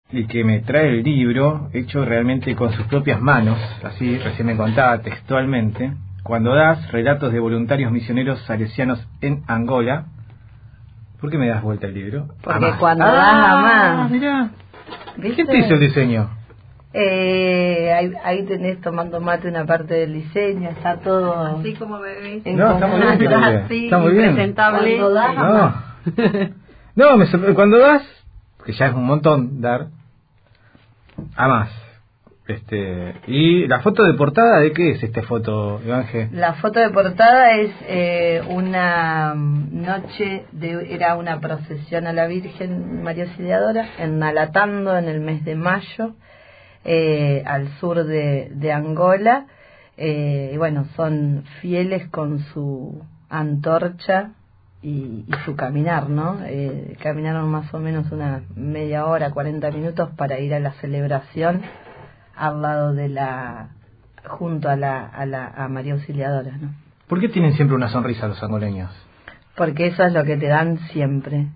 y que me trae el libro hecho realmente con sus propias manos, así recién me contaba textualmente. Cuando das relatos de voluntarios misioneros salesianos en Angola. ¿Por qué me das vuelta el libro? Porque Amás. cuando das amás. Mirá. ¿Viste? ¿Quién te hizo el diseño? Ahí tenés tomando mate una parte del diseño, está todo así como me ves. No, está muy bien, así, está muy bien. presentable. Cuando das amás. No, cuando das, que ya es un montón dar, amás. Y la foto de portada, ¿de qué es esta foto, Evangel? La foto de portada es una noche, era una procesión a la Virgen María Auxiliadora en Nalatando en el mes de mayo, al sur de Angola. Y bueno, son fieles con su antorcha y su caminar, ¿no? Caminaron más o menos una media hora, 40 minutos para ir a la celebración al lado de junto a María Auxiliadora, ¿no? ¿Por qué tienen siempre una sonrisa los angoleños? Porque eso es lo que te dan siempre.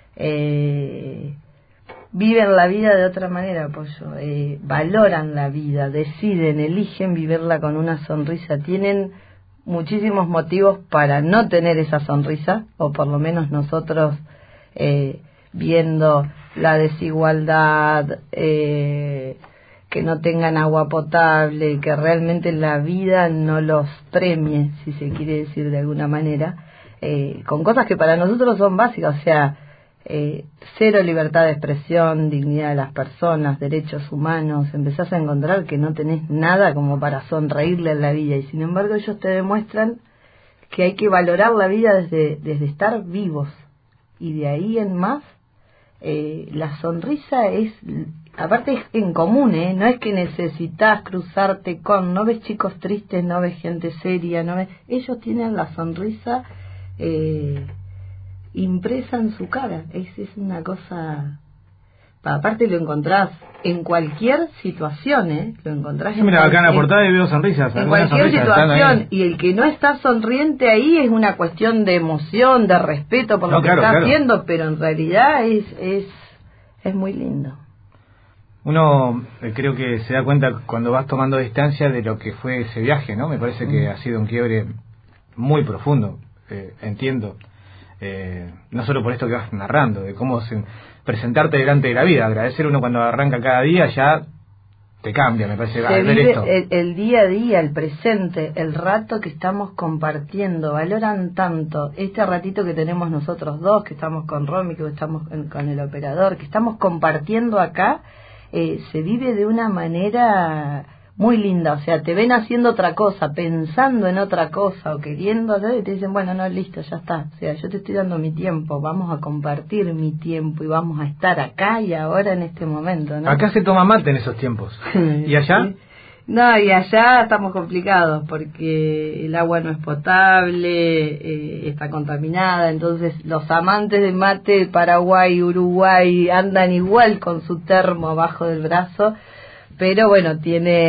Viven la vida de otra manera, Pollo. Valoran la vida, deciden, eligen vivirla con una sonrisa. Tienen muchísimos motivos para no tener esa sonrisa, o por lo menos nosotros viendo la desigualdad, que no tengan agua potable, que realmente la vida no los premie, si se quiere decir de alguna manera, con cosas que para nosotros son básicas, o sea, cero libertad de expresión, dignidad de las personas, derechos humanos. Empezás a encontrar que no tenés nada como para sonreírle a la vida, y sin embargo ellos te demuestran que hay que valorar la vida desde estar vivos, y de ahí en más la sonrisa es, aparte es en común, no es que necesitas cruzarte no ves chicos tristes, no ves gente seria, ellos tienen la sonrisa impresa en su cara. Es una cosa, aparte lo encontrás en cualquier situación, lo encontrás mira, acá en la portada y veo sonrisas, en cualquier situación, y el que no está sonriente ahí es una cuestión de emoción, de respeto por lo que está haciendo, pero en realidad es muy lindo. Uno creo que se da cuenta cuando vas tomando distancia de lo que fue ese viaje, ¿no? Me parece que ha sido un quiebre muy profundo, entiendo. No solo por esto que vas narrando, de cómo presentarte delante de la vida. Agradecer uno cuando arranca cada día ya te cambia, me parece. Se vive el día a día, el presente, el rato que estamos compartiendo. Valoran tanto este ratito que tenemos nosotros dos, que estamos con Romy, que estamos con el operador, que estamos compartiendo acá. Se vive de una manera muy linda, o sea, te ven haciendo otra cosa, pensando en otra cosa o queriendo, y te dicen, bueno, no, listo, ya está, o sea, yo te estoy dando mi tiempo, vamos a compartir mi tiempo y vamos a estar acá y ahora en este momento, ¿no? Acá se toma mate en esos tiempos. ¿Y allá? Sí. No, y allá estamos complicados porque el agua no es potable, está contaminada, entonces los amantes de mate de Paraguay, Uruguay andan igual con su termo abajo del brazo, pero bueno,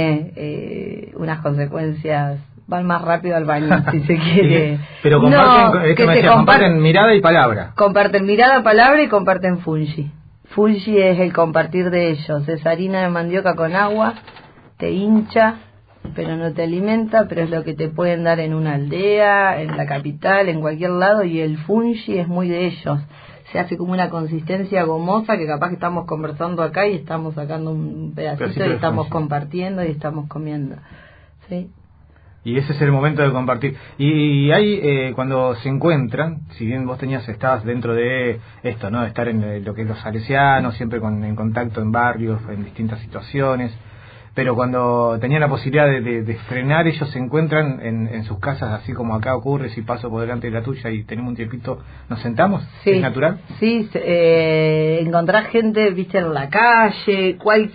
tiene unas consecuencias, van más rápido al baño, si se quiere. Pero comparten mirada y palabra. Comparten mirada, palabra y comparten fungi. Fungi es el compartir de ellos, es harina de mandioca con agua, te hincha, pero no te alimenta, pero es lo que te pueden dar en una aldea, en la capital, en cualquier lado, y el fungi es muy de ellos. Se hace como una consistencia gomosa que capaz que estamos conversando acá y estamos sacando un pedacito y estamos compartiendo y estamos comiendo. ¿Sí? Y ese es el momento de compartir. Y hay, cuando se encuentran, si bien vos estabas dentro de esto, ¿no? De estar en lo que es los salesianos, siempre en contacto en barrios, en distintas situaciones, pero cuando tenían la posibilidad de frenar, ellos se encuentran en sus casas, así como acá ocurre, si paso por delante de la tuya y tenemos un tiempito, ¿nos sentamos? Sí, ¿es natural? Sí, encontrar gente, viste, en la calle,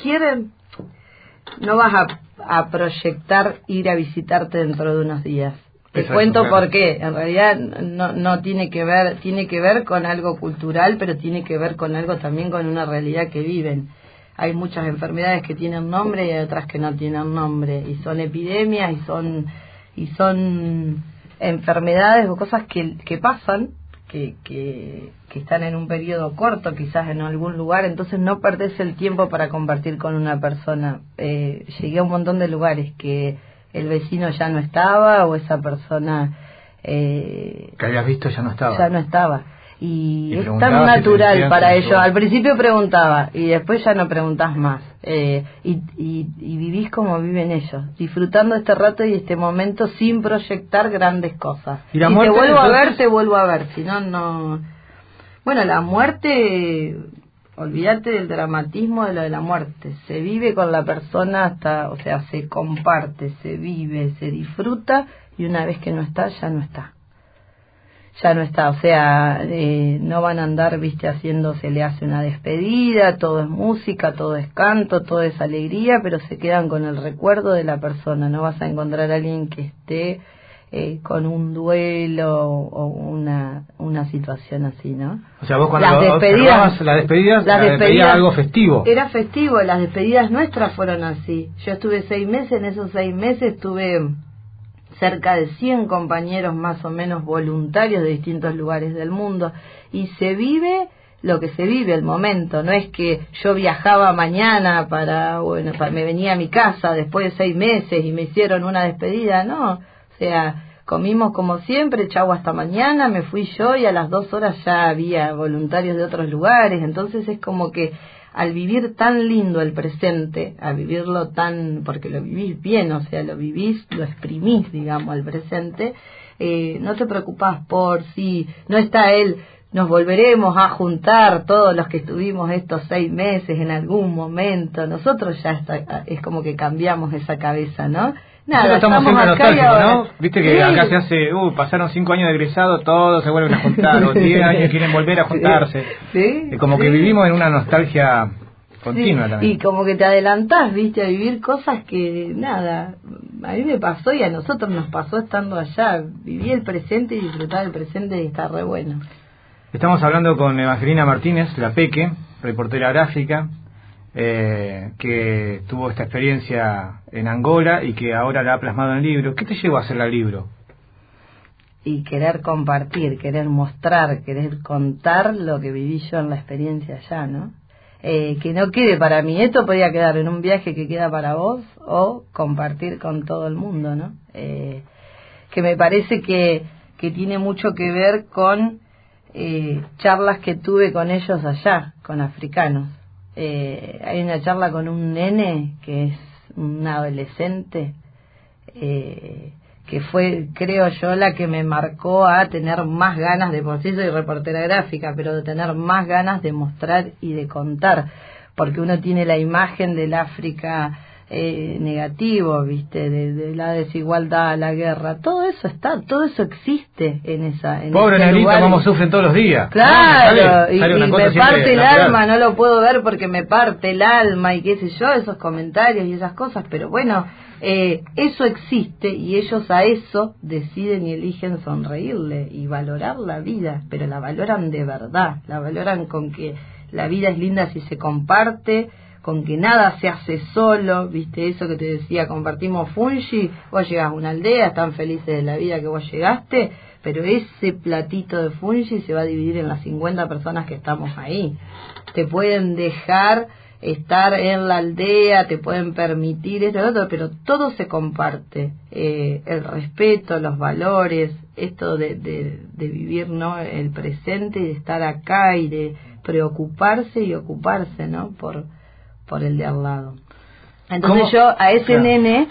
no vas a proyectar ir a visitarte dentro de unos días. Te cuento por qué. En realidad no tiene que ver con algo cultural, pero tiene que ver con algo también con una realidad que viven. Hay muchas enfermedades que tienen nombre y hay otras que no tienen nombre, y son epidemias y son enfermedades o cosas que pasan, que están en un periodo corto, quizás en algún lugar, entonces no perdés el tiempo para compartir con una persona. Llegué a un montón de lugares que el vecino ya no estaba, o esa persona que habías visto ya no estaba. Ya no estaba. Y es tan natural para ellos. Al principio preguntaba y después ya no preguntás más. Y vivís como viven ellos, disfrutando este rato y este momento sin proyectar grandes cosas. Y la si muerte, te vuelvo entonces... a ver, te vuelvo a ver. Si no, no. Bueno, la muerte, olvídate del dramatismo de lo de la muerte. Se vive con la persona hasta, o sea, se comparte, se vive, se disfruta, y una vez que no está, ya no está. Ya no está, o sea, no van a andar, viste, se le hace una despedida, todo es música, todo es canto, todo es alegría, pero se quedan con el recuerdo de la persona. No vas a encontrar a alguien que esté con un duelo o una situación así, ¿no? O sea, vos cuando observabas las despedidas algo festivo. Era festivo, las despedidas nuestras fueron así. Yo estuve 6 meses, en esos 6 meses tuve cerca de 100 compañeros más o menos voluntarios de distintos lugares del mundo, y se vive lo que se vive, el momento. No es que yo viajaba mañana me venía a mi casa después de 6 meses y me hicieron una despedida, no. O sea, comimos como siempre, chau, hasta mañana, me fui yo, y a las 2 horas ya había voluntarios de otros lugares. Entonces es como que al vivir tan lindo el presente, a vivirlo porque lo vivís bien, o sea, lo vivís, lo exprimís, digamos, al presente, no te preocupás por si no está él, nos volveremos a juntar todos los que estuvimos estos 6 meses en algún momento. Nosotros es como que cambiamos esa cabeza, ¿no? Nada, estamos siempre nostálgicos, ¿no? Viste que acá se hace, pasaron 5 años de egresado, todos se vuelven a juntar, o 10 años quieren volver a juntarse. Sí, como que vivimos en una nostalgia continua también. Y como que te adelantás, viste, a vivir cosas que, nada, a mí me pasó y a nosotros nos pasó estando allá. Viví el presente y disfrutar el presente, y está re bueno. Estamos hablando con Evangelina Martínez, la Peque, reportera gráfica, que tuvo esta experiencia en Angola y que ahora la ha plasmado en el libro. ¿Qué te llevó a hacer el libro? Y querer compartir, querer mostrar, querer contar lo que viví yo en la experiencia allá, ¿no? Que no quede para mí. Esto podía quedar en un viaje que queda para vos, o compartir con todo el mundo, ¿no? Que me parece que tiene mucho que ver con charlas que tuve con ellos allá, con africanos. Hay una charla con un nene que es un adolescente, que fue, creo yo, la que me marcó a tener más ganas de, por sí soy reportera gráfica, pero de tener más ganas de mostrar y de contar, porque uno tiene la imagen del África negativo, viste, de la desigualdad, la guerra, todo eso existe en pobre negrito, como sufren todos los días. Claro, y me parte el alma, no lo puedo ver porque me parte el alma y qué sé yo, esos comentarios y esas cosas, pero bueno, eso existe, y ellos a eso deciden y eligen sonreírle y valorar la vida, pero la valoran de verdad, la valoran con que la vida es linda si se comparte, con que nada se hace solo, viste, eso que te decía, compartimos fungi, vos llegás a una aldea, están felices de la vida que vos llegaste, pero ese platito de fungi se va a dividir en las 50 personas que estamos ahí. Te pueden dejar estar en la aldea, te pueden permitir esto y lo otro, pero todo se comparte, el respeto, los valores, esto de vivir, ¿no?, el presente, y de estar acá y de preocuparse y ocuparse, ¿no?, por el de al lado. Entonces yo a ese nene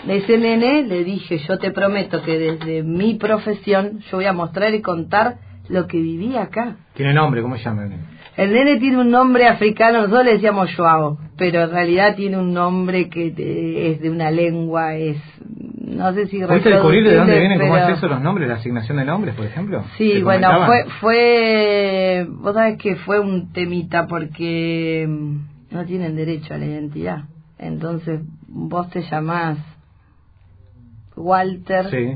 le dije, yo te prometo que desde mi profesión yo voy a mostrar y contar lo que viví acá. ¿Tiene nombre? ¿Cómo se llama el nene? El nene tiene un nombre africano, nosotros le decíamos Joao, pero en realidad tiene un nombre que es de una lengua, no sé si ¿pudiste descubrir de dónde vienen, cómo es eso, los nombres, la asignación de nombres, por ejemplo? Sí, bueno, fue vos sabés que fue un temita porque no tienen derecho a la identidad. Entonces vos te llamás Walter, sí,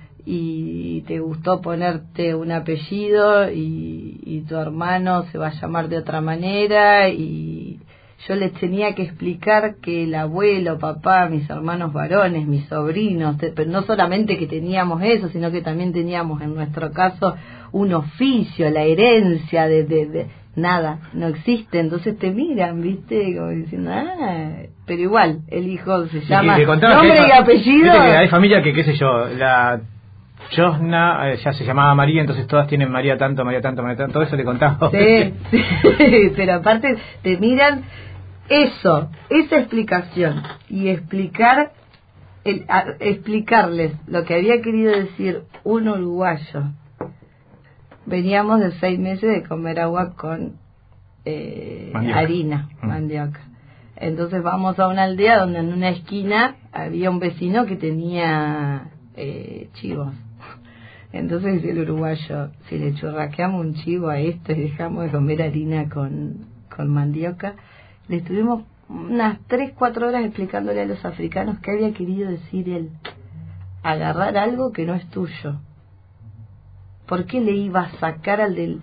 y te gustó ponerte un apellido, y tu hermano se va a llamar de otra manera, y yo les tenía que explicar que el abuelo, papá, mis hermanos varones, mis sobrinos, pero no solamente que teníamos eso, sino que también teníamos en nuestro caso un oficio, la herencia de nada, no existe. Entonces te miran, ¿viste? Como diciendo, pero igual, el hijo se llama nombre y apellido. Viste que hay familia que, qué sé yo, la Josna ya se llamaba María, entonces todas tienen María tanto, todo eso le contaba. Sí, pero aparte te miran eso, esa explicación, y explicarles lo que había querido decir un uruguayo. Veníamos de 6 meses de comer agua con harina, mandioca. Entonces vamos a una aldea donde en una esquina había un vecino que tenía chivos. Entonces el uruguayo, si le churraqueamos un chivo a esto y dejamos de comer harina con mandioca, le estuvimos unas 3-4 horas explicándole a los africanos qué había querido decir él. Agarrar algo que no es tuyo. ¿Por qué le iba a sacar al de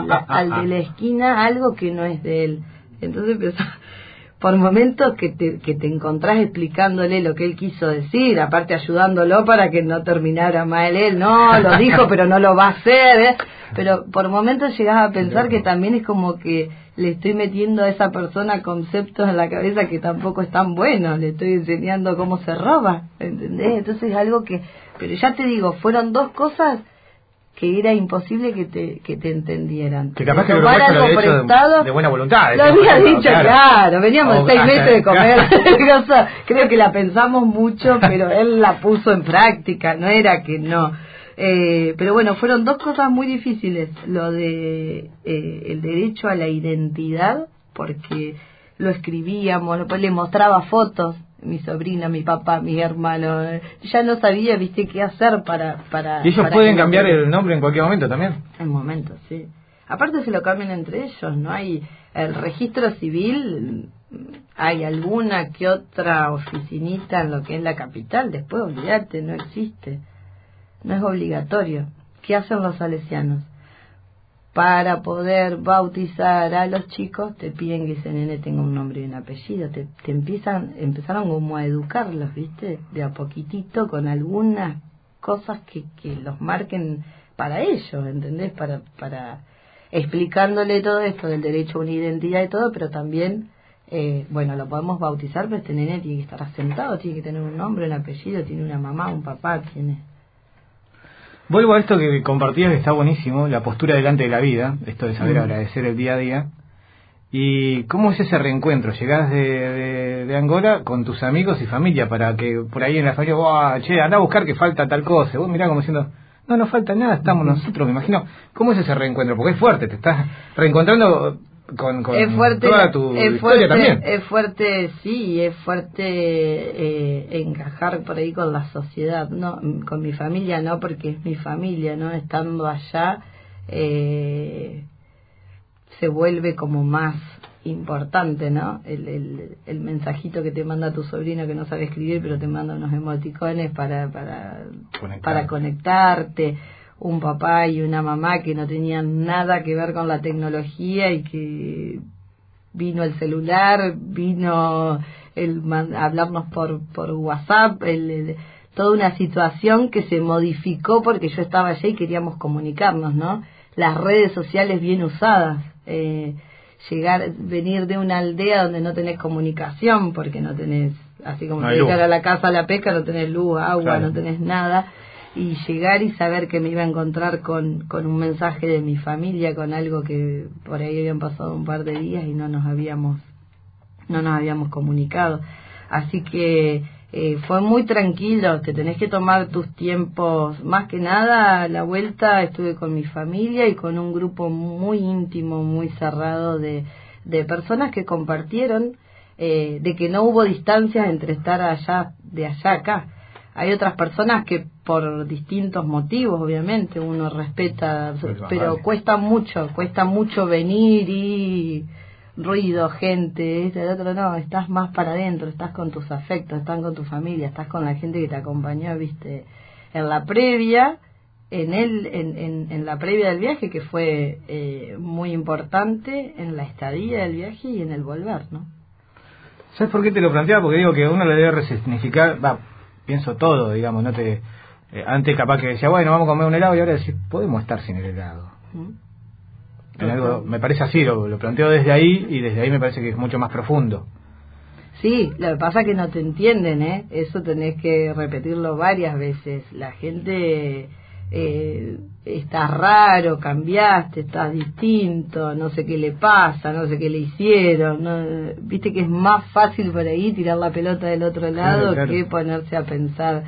la esquina algo que no es de él? Entonces empezó, por momentos que te encontrás explicándole lo que él quiso decir, aparte ayudándolo para que no terminara mal él, no, lo dijo pero no lo va a hacer, pero por momentos llegás a pensar que también es como que le estoy metiendo a esa persona conceptos en la cabeza que tampoco están buenos, le estoy enseñando cómo se roba, ¿entendés? Entonces es algo que, pero ya te digo, fueron 2 cosas que era imposible que te entendieran. Que capaz que lo había hecho de buena voluntad. Lo había dicho, claro, veníamos 6 meses de comer. Creo que la pensamos mucho, pero él la puso en práctica, no era que no. Pero bueno, fueron 2 cosas muy difíciles. Lo de el derecho a la identidad, porque lo escribíamos, le mostraba fotos, mi sobrina, mi papá, mi hermano, ya no sabía, viste, qué hacer para y ellos pueden cambiar el nombre en cualquier momento también. En momentos, sí. Aparte se lo cambian entre ellos, no hay el registro civil, hay alguna que otra oficinita en lo que es la capital, después olvídate, no existe, no es obligatorio. ¿Qué hacen los salesianos? Para poder bautizar a los chicos te piden que ese nene tenga un nombre y un apellido, empezaron como a educarlos, ¿viste? De a poquitito, con algunas cosas que los marquen para ellos, ¿entendés? Para explicándole todo esto del derecho a una identidad y todo, pero también, bueno, lo podemos bautizar, pero este nene tiene que estar asentado, tiene que tener un nombre, un apellido, tiene una mamá, un papá, tiene... Vuelvo a esto que compartías, que está buenísimo, la postura delante de la vida, esto de saber agradecer el día a día. ¿Y cómo es ese reencuentro? Llegás de Angola con tus amigos y familia, para que por ahí en la familia, che, anda a buscar que falta tal cosa. Vos mirá como diciendo, no falta nada, estamos nosotros, me imagino. ¿Cómo es ese reencuentro? Porque es fuerte, te estás reencontrando con es fuerte, toda tu historia también. Es fuerte, sí, es fuerte encajar por ahí con la sociedad, no, con mi familia no, porque es mi familia, ¿no? Estando allá se vuelve como más importante, ¿no? El mensajito que te manda tu sobrino que no sabe escribir, pero te manda unos emoticones para conectarte. Un papá y una mamá que no tenían nada que ver con la tecnología y que vino el celular, vino hablarnos por WhatsApp, toda una situación que se modificó porque yo estaba allá y queríamos comunicarnos, ¿no? Las redes sociales bien usadas, venir de una aldea donde no tenés comunicación porque no tenés, así como llegar a la casa a la pesca, no tenés luz, agua, claro. No tenés nada. Y llegar y saber que me iba a encontrar con un mensaje de mi familia, con algo que por ahí habían pasado un par de días y no nos habíamos comunicado. Así que fue muy tranquilo, te tenés que tomar tus tiempos. Más que nada, a la vuelta estuve con mi familia y con un grupo muy íntimo, muy cerrado de personas que compartieron, de que no hubo distancias entre estar allá, de allá a acá. Hay otras personas que por distintos motivos, obviamente, uno respeta, pero cuesta mucho venir y ruido, gente, el otro no, estás más para adentro, estás con tus afectos, estás con tu familia, estás con la gente que te acompañó, viste, en la previa, en la previa del viaje, que fue muy importante, en la estadía del viaje y en el volver, ¿no? ¿Sabes por qué te lo planteaba? Porque digo que uno le debe resignificar, pienso todo, digamos, no te... antes capaz que decía, bueno, vamos a comer un helado, y ahora decís, podemos estar sin el helado. En algo, me parece así, lo planteo desde ahí, y desde ahí me parece que es mucho más profundo. Sí, lo que pasa es que no te entienden, ¿eh? Eso tenés que repetirlo varias veces. La gente, estás raro, cambiaste, estás distinto, no sé qué le pasa, no sé qué le hicieron. No, viste que es más fácil por ahí tirar la pelota del otro lado, claro. Que ponerse a pensar.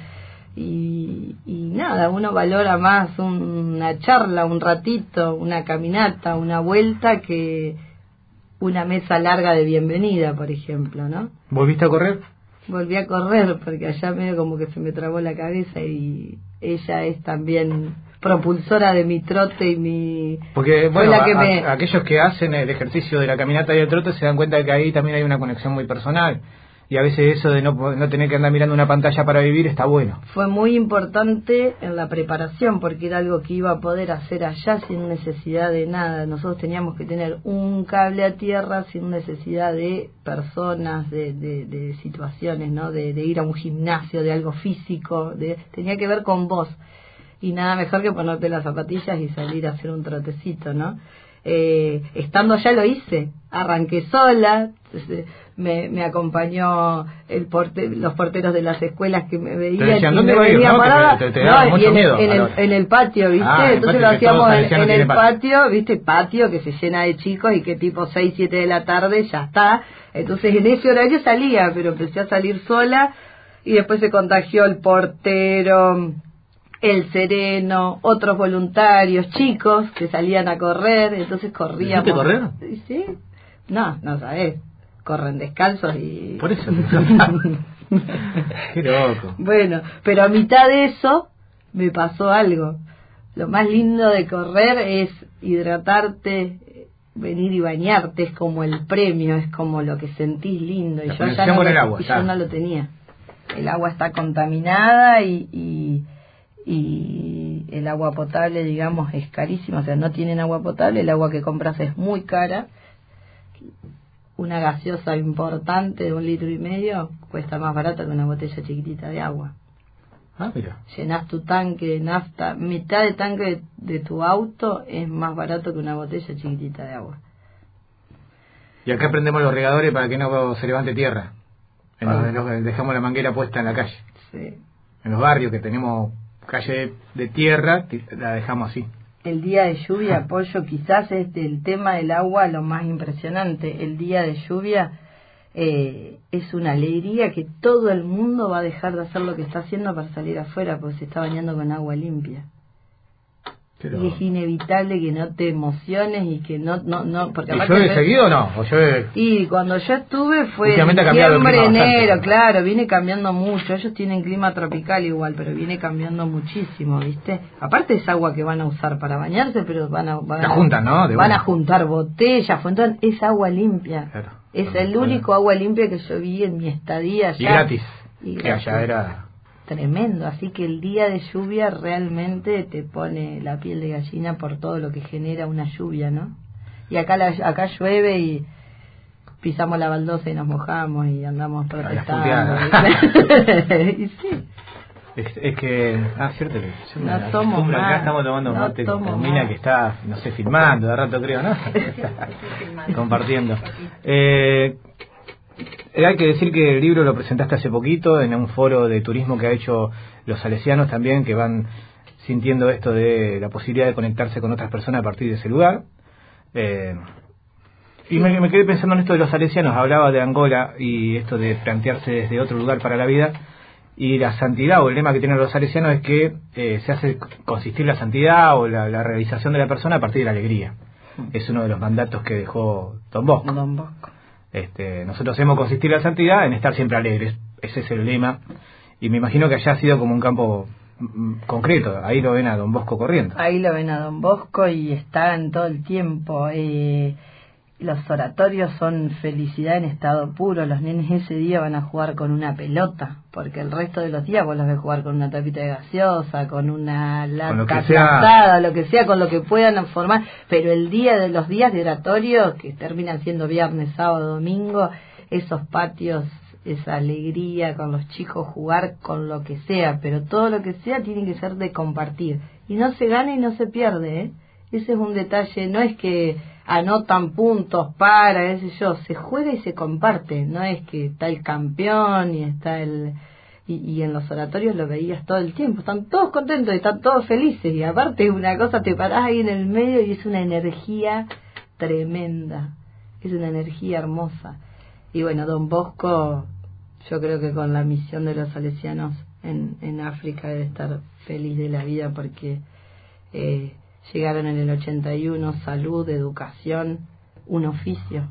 Y nada, uno valora más una charla, un ratito, una caminata, una vuelta que una mesa larga de bienvenida, por ejemplo, ¿no? ¿Volviste a correr? Volví a correr porque allá medio como que se me trabó la cabeza, y ella es también propulsora de mi trote y mi... Porque, bueno, aquellos que hacen el ejercicio de la caminata y el trote se dan cuenta de que ahí también hay una conexión muy personal. Y a veces eso de no tener que andar mirando una pantalla para vivir está bueno. Fue muy importante en la preparación, porque era algo que iba a poder hacer allá sin necesidad de nada. Nosotros teníamos que tener un cable a tierra sin necesidad de personas, de situaciones, ¿no? De ir a un gimnasio, de algo físico, tenía que ver con vos. Y nada mejor que ponerte las zapatillas y salir a hacer un trotecito, ¿no? Estando allá lo hice, arranqué sola, me acompañó los porteros de las escuelas que me veían. Te decían, ¿dónde va a ir? Parada, te daba mucho miedo. En el patio, ¿viste? Entonces lo hacíamos en el patio, ¿viste? Patio que se llena de chicos y que tipo 6, 7 de la tarde ya está. Entonces en ese horario salía, pero empecé a salir sola, y después se contagió el portero, el sereno, otros voluntarios, chicos que salían a correr, entonces corríamos. ¿Hiciste correr? Sí. No sabés. Corren descalzos y... Por eso. Qué loco. Bueno, pero a mitad de eso me pasó algo. Lo más lindo de correr es hidratarte, venir y bañarte, es como el premio, es como lo que sentís lindo. Y yo ya no lo tenía. El agua está contaminada y el agua potable, digamos, es carísima. O sea, no tienen agua potable, el agua que compras es muy cara. Una gaseosa importante de 1,5 litros cuesta más barato que una botella chiquitita de agua. Mira. Llenás tu tanque de nafta, mitad de tanque de tu auto es más barato que una botella chiquitita de agua. Y acá prendemos los regadores para que no se levante tierra. Dejamos la manguera puesta en la calle. Sí. En los barrios que tenemos calle de tierra, la dejamos así. El día de lluvia, Pollo, quizás es del tema del agua lo más impresionante. El día de lluvia es una alegría que todo el mundo va a dejar de hacer lo que está haciendo para salir afuera, porque se está bañando con agua limpia. Pero... Y es inevitable que no te emociones y que no porque ¿Y llueve seguido o no? Y cuando yo estuve fue diciembre, enero, claro, viene cambiando mucho. Ellos tienen clima tropical igual, pero viene cambiando muchísimo, ¿viste? Aparte es agua que van a usar para bañarse, pero van a juntar botellas, es agua limpia. Claro. Es el único agua limpia que yo vi en mi estadía allá. Y gratis. Que allá era... Tremendo, así que el día de lluvia realmente te pone la piel de gallina por todo lo que genera una lluvia, ¿no? Y acá llueve y pisamos la baldosa y nos mojamos y andamos protestando. Y sí. Es que... cierto que... No tomo más. Acá estamos tomando mate con Mina que está, no sé, filmando de rato creo, ¿no? Compartiendo. Hay que decir que el libro lo presentaste hace poquito en un foro de turismo que ha hecho los salesianos también, que van sintiendo esto de la posibilidad de conectarse con otras personas a partir de ese lugar. Y me quedé pensando en esto de los salesianos. Hablaba de Angola y esto de plantearse desde otro lugar para la vida. Y la santidad, o el lema que tienen los salesianos, es que se hace consistir la santidad o la realización de la persona a partir de la alegría. Es uno de los mandatos que dejó Don Bosco. Nosotros hacemos consistir la santidad en estar siempre alegres. Ese es el lema. Y me imagino que allá ha sido como un campo concreto. Ahí lo ven a Don Bosco corriendo. Ahí lo ven a Don Bosco y está en todo el tiempo. Los oratorios son felicidad en estado puro. Los nenes ese día van a jugar con una pelota, porque el resto de los días vos los ves jugar con una tapita de gaseosa, con una lata aplastada, lo que sea, con lo que puedan formar. Pero el día de los días de oratorio, que terminan siendo viernes, sábado, domingo, esos patios, esa alegría con los chicos, jugar con lo que sea, pero todo lo que sea tiene que ser de compartir. Y no se gana y no se pierde, ¿eh? Ese es un detalle, no es que anotan puntos para, qué sé yo, se juega y se comparte, no es que está el campeón y está el... Y en los oratorios lo veías todo el tiempo, están todos contentos, están todos felices, y aparte una cosa, te parás ahí en el medio y es una energía tremenda, es una energía hermosa. Y bueno, Don Bosco, yo creo que con la misión de los salesianos en África debe estar feliz de la vida, porque llegaron en el 81, salud, educación, un oficio.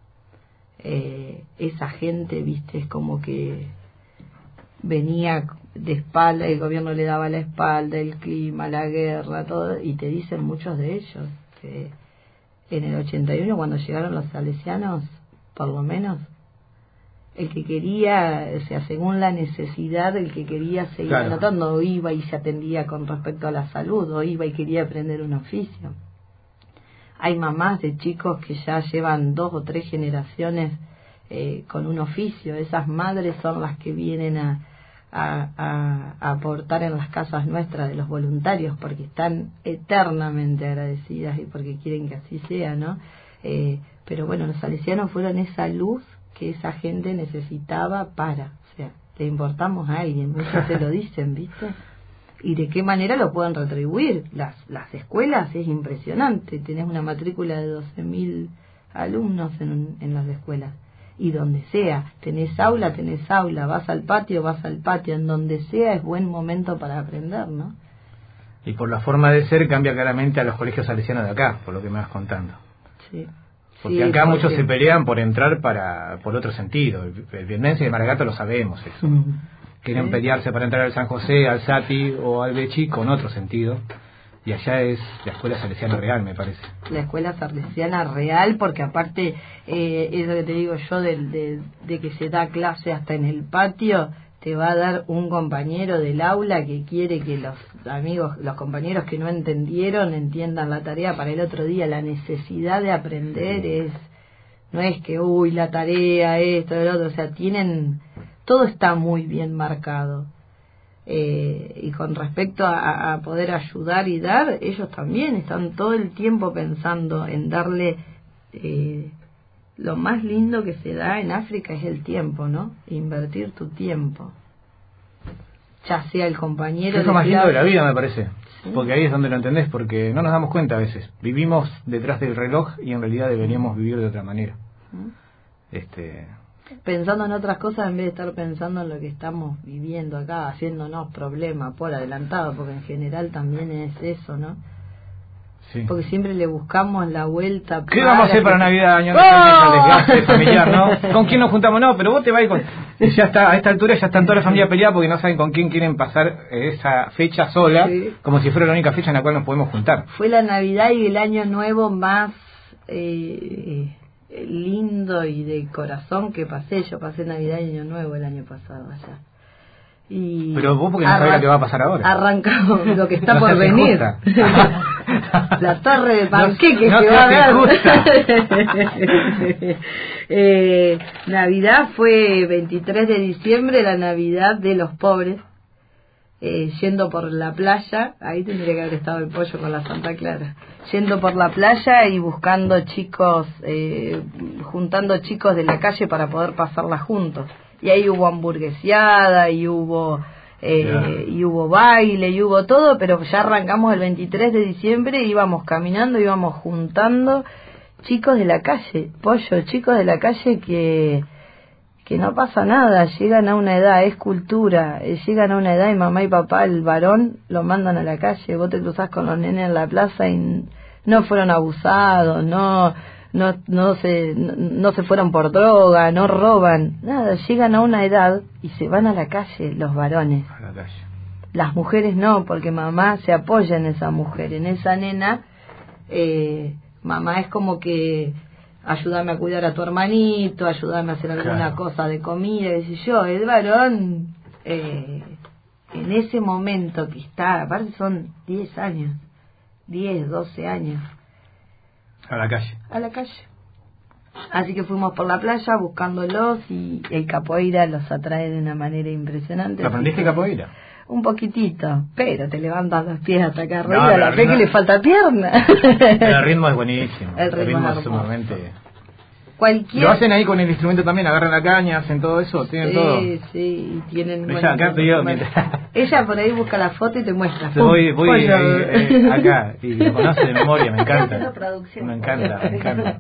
Esa gente, viste, es como que venía de espalda, el gobierno le daba la espalda, el clima, la guerra, todo, y te dicen muchos de ellos que en el 81, cuando llegaron los salesianos, por lo menos, el que quería, o sea, según la necesidad, el que quería seguir anotando, o iba y se atendía con respecto a la salud, o iba y quería aprender un oficio. Hay mamás de chicos que ya llevan 2 o 3 generaciones con un oficio. Esas madres son las que vienen a aportar en las casas nuestras de los voluntarios, porque están eternamente agradecidas y porque quieren que así sea, ¿no? Pero bueno, los salesianos fueron esa luz que esa gente necesitaba o sea, le importamos a alguien, muchos se lo dicen, ¿viste? Y de qué manera lo pueden retribuir. Las escuelas es impresionante, tenés una matrícula de 12.000 alumnos en las escuelas, y donde sea, tenés aula, vas al patio, en donde sea es buen momento para aprender, ¿no? Y por la forma de ser cambia claramente a los colegios salesianos de acá, por lo que me vas contando. Sí. Porque acá muchos se pelean por entrar por otro sentido. El vienense y el Maragato lo sabemos eso. Quieren pelearse para entrar al San José, al Sapi o al Bechi con otro sentido. Y allá es la escuela salesiana real, me parece. La escuela salesiana real, porque aparte, eso que te digo yo, de que se da clase hasta en el patio, te va a dar un compañero del aula que quiere que los compañeros que no entendieron entiendan la tarea para el otro día. La necesidad de aprender no es que, la tarea, esto, el otro, o sea, todo está muy bien marcado. Y con respecto a poder ayudar y dar, ellos también están todo el tiempo pensando en darle lo más lindo que se da en África es el tiempo, ¿no? Invertir tu tiempo, ya sea el compañero. Es lo más lindo de la vida, me parece. ¿Sí? Porque ahí es donde lo entendés, porque no nos damos cuenta a veces. Vivimos detrás del reloj y en realidad deberíamos vivir de otra manera. Pensando en otras cosas en vez de estar pensando en lo que estamos viviendo acá, haciéndonos problemas por adelantado, porque en general también es eso, ¿no? Sí. Porque siempre le buscamos la vuelta. ¿Qué vamos a hacer para Navidad, año de desgaste familiar, no? ¿Con quién nos juntamos? No, pero vos te vas con... Ya está, a esta altura ya están toda la familia peleada porque no saben con quién quieren pasar esa fecha sola, como si fuera la única fecha en la cual nos podemos juntar. Fue la Navidad y el Año Nuevo más lindo y de corazón que pasé. Yo pasé Navidad y Año Nuevo el año pasado allá. Pero vos porque no sabés lo que va a pasar ahora. Arrancamos lo que está por venir. La torre de panqueques no que va a dar. Navidad fue 23 de diciembre, la Navidad de los pobres, yendo por la playa. Ahí tendría que haber estado el pollo con la Santa Clara, yendo por la playa y buscando chicos, juntando chicos de la calle para poder pasarla juntos. Y ahí hubo hamburgueseada, y hubo baile, y hubo todo, pero ya arrancamos el 23 de diciembre, íbamos caminando, íbamos juntando chicos de la calle, chicos de la calle que no pasa nada, llegan a una edad, es cultura, llegan a una edad y mamá y papá, el varón, lo mandan a la calle, vos te cruzás con los nenes en la plaza y no fueron abusados, no se fueron por droga, no roban, nada, llegan a una edad y se van a la calle, los varones. A la calle. Las mujeres no, porque mamá se apoya en esa mujer, en esa nena. Mamá es como que ayúdame a cuidar a tu hermanito, ayúdame a hacer alguna cosa de comida, qué sé yo. El varón, en ese momento que está, aparte son 10 años, 10, 12 años. A la calle. A la calle. Así que fuimos por la playa buscándolos y el capoeira los atrae de una manera impresionante. ¿Aprendiste capoeira? Un poquitito, pero te levantas los pies hasta acá arriba, No, a la vez que le falta pierna. Pero el ritmo es buenísimo. El ritmo es sumamente... Cualquier... ¿Lo hacen ahí con el instrumento también? ¿Agarran la caña, hacen todo eso? ¿Tienen todo? Sí, y tienen... Ella, acá te digo, ella por ahí busca la foto y te muestra. Voy acá y lo conoce de memoria, me encanta. Me encanta.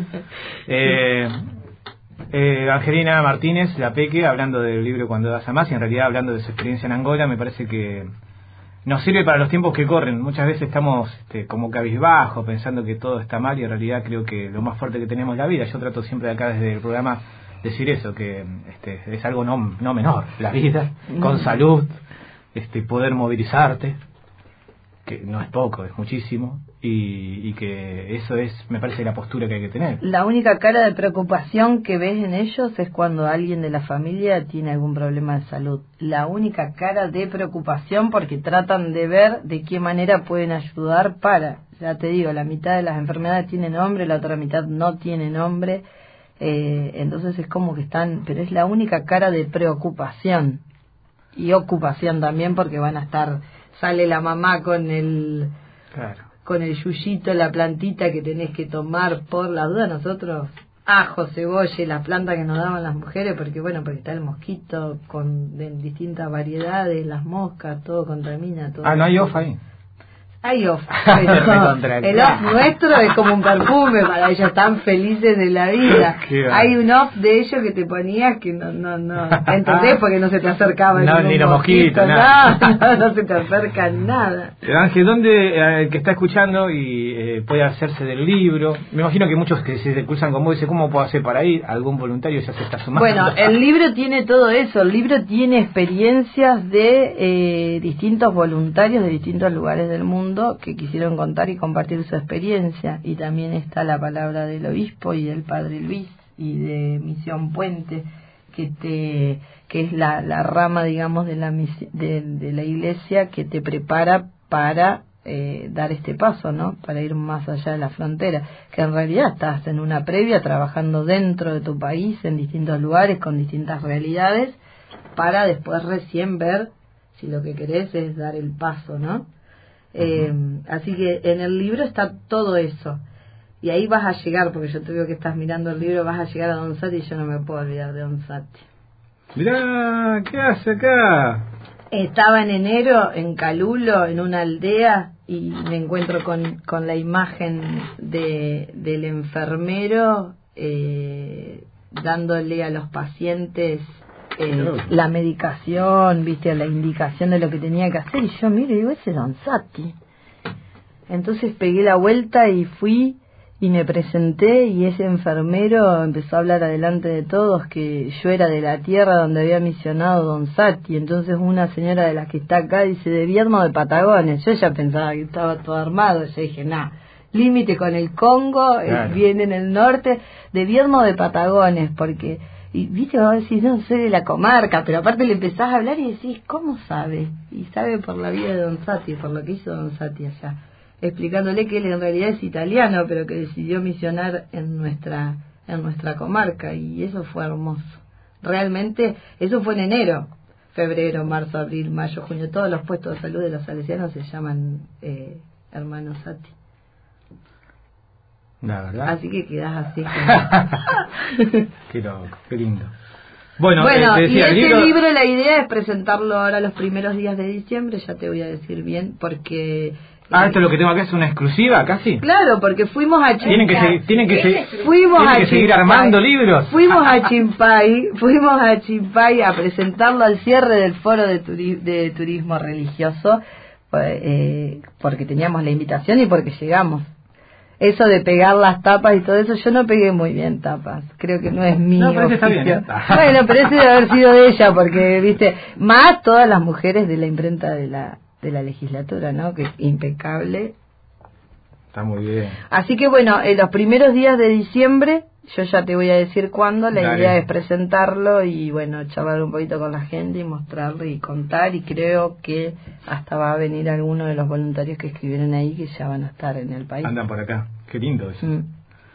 Angelina Martínez, la Peque, hablando del libro Cuando das a más, y en realidad hablando de su experiencia en Angola, me parece que nos sirve para los tiempos que corren. Muchas veces estamos como cabizbajo, pensando que todo está mal, y en realidad creo que lo más fuerte que tenemos es la vida. Yo trato siempre de acá desde el programa decir eso, que es algo no menor, la vida, con salud, poder movilizarte, que no es poco, es muchísimo, y que eso es, me parece, la postura que hay que tener. La única cara de preocupación que ves en ellos es cuando alguien de la familia tiene algún problema de salud. La única cara de preocupación, porque tratan de ver de qué manera pueden ayudar para, ya te digo, la mitad de las enfermedades tiene nombre, la otra mitad no tiene nombre, entonces es como que están, pero es la única cara de preocupación y ocupación también, porque van a estar, sale la mamá con el... Claro. Con el yuyito, la plantita que tenés que tomar por la duda. Nosotros, ajo, cebolla, la planta que nos daban las mujeres, porque porque está el mosquito de distintas variedades, las moscas, todo contamina. Todo. No hay off ahí. Hay off, pero el off nuestro es como un perfume para ellos, están felices de la vida. Hay un off de ellos que te ponías que no ¿entendés? Porque no se te acercaba ni los mosquitos, no se te acerca nada. Ángel, ¿dónde el que está escuchando y puede hacerse del libro? Me imagino que muchos que se cursan con vos dicen, ¿cómo puedo hacer para ir? Algún voluntario ya se está sumando. Bueno, el libro tiene todo eso, el libro tiene experiencias de distintos voluntarios de distintos lugares del mundo que quisieron contar y compartir su experiencia, y también está la palabra del obispo y del padre Luis y de Misión Puente, que es la rama, digamos, de la iglesia que te prepara para dar este paso, ¿no? Para ir más allá de la frontera, que en realidad estás en una previa trabajando dentro de tu país, en distintos lugares, con distintas realidades, para después recién ver si lo que querés es dar el paso, ¿no? Así que en el libro está todo eso, y ahí vas a llegar, porque yo te veo que estás mirando el libro, vas a llegar a Don Sati, y yo no me puedo olvidar de Don Sati. Mirá, ¿qué hace acá? Estaba en enero en Calulo, en una aldea, y me encuentro con la imagen del enfermero dándole a los pacientes la medicación, viste, la indicación de lo que tenía que hacer, y yo miro y digo, ese es Don Sati. Entonces pegué la vuelta y fui y me presenté, y ese enfermero empezó a hablar adelante de todos que yo era de la tierra donde había misionado Don Sati. Entonces una señora de las que está acá dice, de Vierno de Patagones. Yo ya pensaba que estaba todo armado, yo dije, límite con el Congo, claro. Viene en el norte, de Vierno de Patagones, porque... Y viste, vos decís, no, soy de la comarca, pero aparte le empezás a hablar y decís, ¿cómo sabe? Y sabe por la vida de Don Sati, por lo que hizo Don Sati allá, explicándole que él en realidad es italiano, pero que decidió misionar en nuestra comarca, y eso fue hermoso. Realmente, eso fue en enero, febrero, marzo, abril, mayo, junio, todos los puestos de salud de los salesianos se llaman hermanos Sati. La verdad. Así que quedás así. Qué loco, qué lindo. Bueno, decía, y ese libro la idea es presentarlo ahora los primeros días de diciembre, ya te voy a decir bien, porque... esto es lo que tengo acá, es una exclusiva, casi. Claro, porque fuimos a Chimpay. Tienen que seguir armando libros. Fuimos a Chimpay a presentarlo al cierre del foro de turismo religioso, porque teníamos la invitación y porque llegamos. Eso de pegar las tapas y todo eso, yo no pegué muy bien tapas, creo que no es mío. No, pero ese está bien. Bueno, pero ese debe haber sido de ella, porque, viste, más todas las mujeres de la imprenta de la legislatura, ¿no? Que es impecable. Está muy bien. Así que bueno, los primeros días de diciembre, yo ya te voy a decir cuándo, la idea es presentarlo y bueno, charlar un poquito con la gente y mostrarlo y contar, y creo que hasta va a venir alguno de los voluntarios que escribieron ahí, que ya van a estar en el país. Andan por acá, qué lindo eso.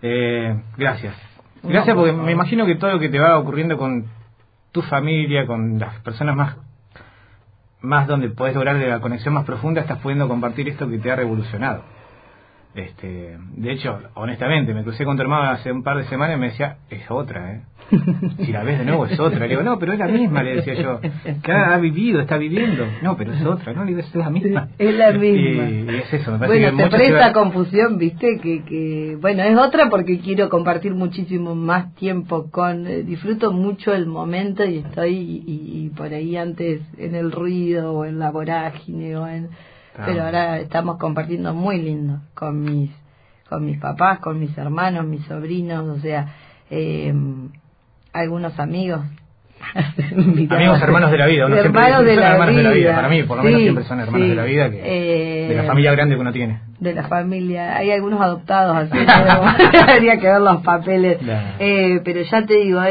Gracias. Gracias porque me imagino que todo lo que te va ocurriendo con tu familia, con las personas más donde podés lograr la conexión más profunda, estás pudiendo compartir esto que te ha revolucionado. De hecho, honestamente, me crucé con tu hermano hace un par de semanas y me decía, es otra, si la ves de nuevo es otra. Le digo, no, pero es la misma, le decía yo, que ha vivido, está viviendo. No, pero es otra, no, le digo, es la misma. Es la misma. Y es eso, me parece bueno, que te presta confusión, viste, que bueno, es otra porque quiero compartir muchísimo más tiempo disfruto mucho el momento y estoy y por ahí antes en el ruido o en la vorágine pero ahora estamos compartiendo muy lindo con mis papás, con mis hermanos, mis sobrinos, o sea, algunos amigos. Amigos, hermanos de la vida, uno hermanos siempre de la hermanos vida. de la vida, para mí por lo menos siempre son hermanos de la vida, de la familia grande que uno tiene. De la familia, hay algunos adoptados, así habría que ver los papeles, pero ya te digo,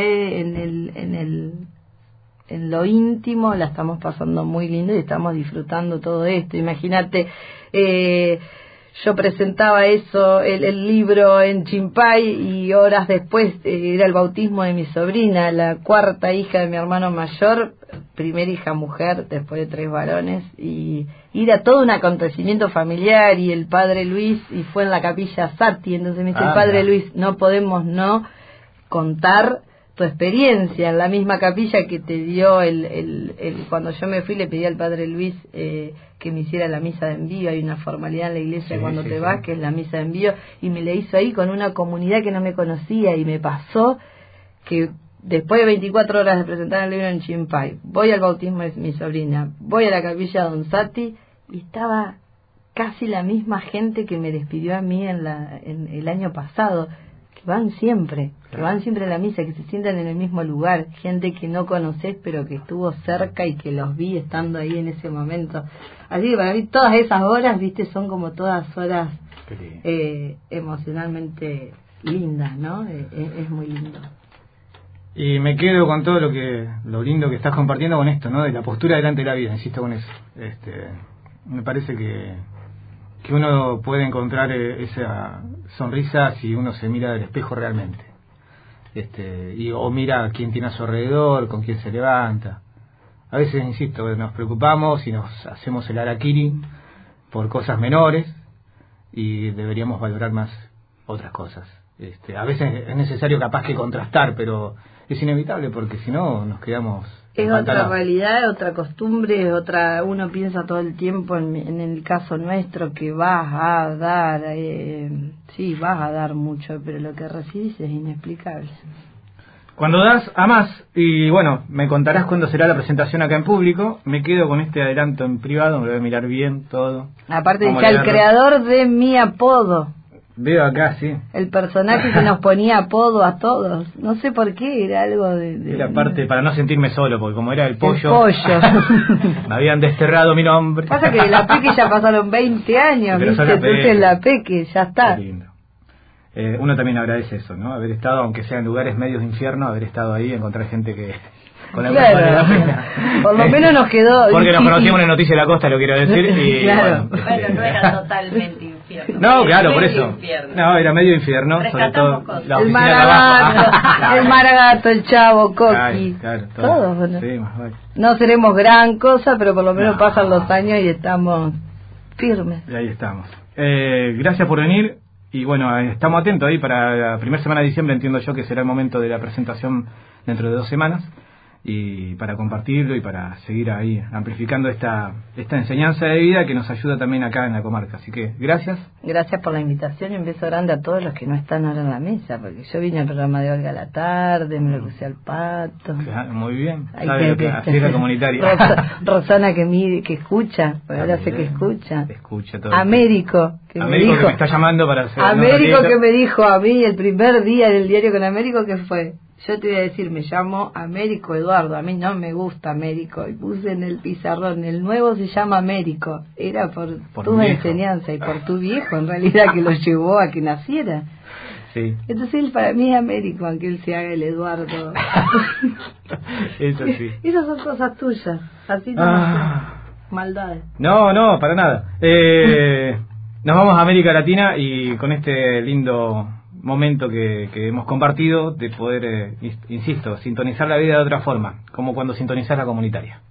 en lo íntimo la estamos pasando muy lindo y estamos disfrutando todo esto. Imagínate, yo presentaba el libro en Chimpay y horas después era el bautismo de mi sobrina, la cuarta hija de mi hermano mayor, primera hija mujer, después de 3 varones, y era todo un acontecimiento familiar, y el padre Luis, y fue en la capilla Sati, entonces me dice el padre Luis, no podemos no contar tu experiencia en la misma capilla que te dio cuando yo me fui, le pedí al padre Luis que me hiciera la misa de envío. Hay una formalidad en la iglesia cuando te vas, que es la misa de envío, y me la hizo ahí con una comunidad que no me conocía, y me pasó que después de 24 horas de presentar el libro en Chimpay, voy al bautismo de mi sobrina, voy a la capilla Don Sati, y estaba casi la misma gente que me despidió a mí en el año pasado, que van siempre a la misa, que se sientan en el mismo lugar, gente que no conoces pero que estuvo cerca y que los vi estando ahí en ese momento. Así que para mí todas esas horas, viste, son como todas horas emocionalmente lindas, ¿no? Es muy lindo. Y me quedo con todo lo lindo que estás compartiendo con esto, ¿no? De la postura delante de la vida, insisto con eso. Me parece que uno puede encontrar esa sonrisa si uno se mira del espejo realmente. O mira a quién tiene a su alrededor, con quién se levanta. A veces, insisto, nos preocupamos y nos hacemos el harakiri por cosas menores y deberíamos valorar más otras cosas. A veces es necesario capaz que contrastar, pero es inevitable porque si no nos quedamos... Es otra realidad, otra costumbre, uno piensa todo el tiempo en el caso nuestro que vas a dar, sí, vas a dar mucho, pero lo que recibís es inexplicable. Cuando das, amás, y bueno, me contarás cuándo será la presentación acá en público. Me quedo con este adelanto en privado, me lo voy a mirar bien todo. Aparte de que el creador de mi apodo. Veo acá, sí. El personaje que nos ponía apodo a todos. No sé por qué, era algo Era parte para no sentirme solo, porque como era el pollo. Me habían desterrado mi nombre. Pasa que de la Peque ya pasaron 20 años, ¿viste? Entonces la Peque ya está. Qué lindo. Uno también agradece eso, ¿no? Haber estado, aunque sea en lugares medios de infierno, haber estado ahí, encontrar gente que... Con la por lo menos nos quedó... Porque nos conocimos en Noticias de la Costa, lo quiero decir. Y, claro. Bueno, no era totalmente infierno. No, claro, por eso. Infierno. No, era medio infierno. Sobre todo la el Maragato, el Maragato, el Chavo, Coqui. Claro, todos. ¿No? Sí, más vale. No seremos gran cosa, pero por lo menos pasan los años y estamos firmes. Y ahí estamos. Gracias por venir. Y bueno, estamos atentos ahí para la primera semana de diciembre, entiendo yo que será el momento de la presentación dentro de 2 semanas, y para compartirlo y para seguir ahí amplificando esta enseñanza de vida que nos ayuda también acá en la comarca. Así que gracias. Gracias por la invitación y un beso grande a todos los que no están ahora en la mesa, porque yo vine al programa de Olga a la tarde, me lo puse al pato. Claro, muy bien, sabe lo que así es la comunitaria. Rosana que escucha, porque ahora sé que escucha. Escucha todo. Américo, que me está llamando para hacer Américo que me dijo a mí el primer día del diario con Américo que fue... Yo te voy a decir, me llamo Américo Eduardo, a mí no me gusta Américo, y puse en el pizarrón, el nuevo se llama Américo, era por tu enseñanza y por tu viejo, en realidad, que lo llevó a que naciera. Sí. Entonces él para mí es Américo, aunque él se haga el Eduardo. Eso sí. Esas son cosas tuyas, así no maldades. No, para nada. Nos vamos a América Latina y con este lindo momento que hemos compartido de poder, insisto, sintonizar la vida de otra forma, como cuando sintonizás la comunitaria.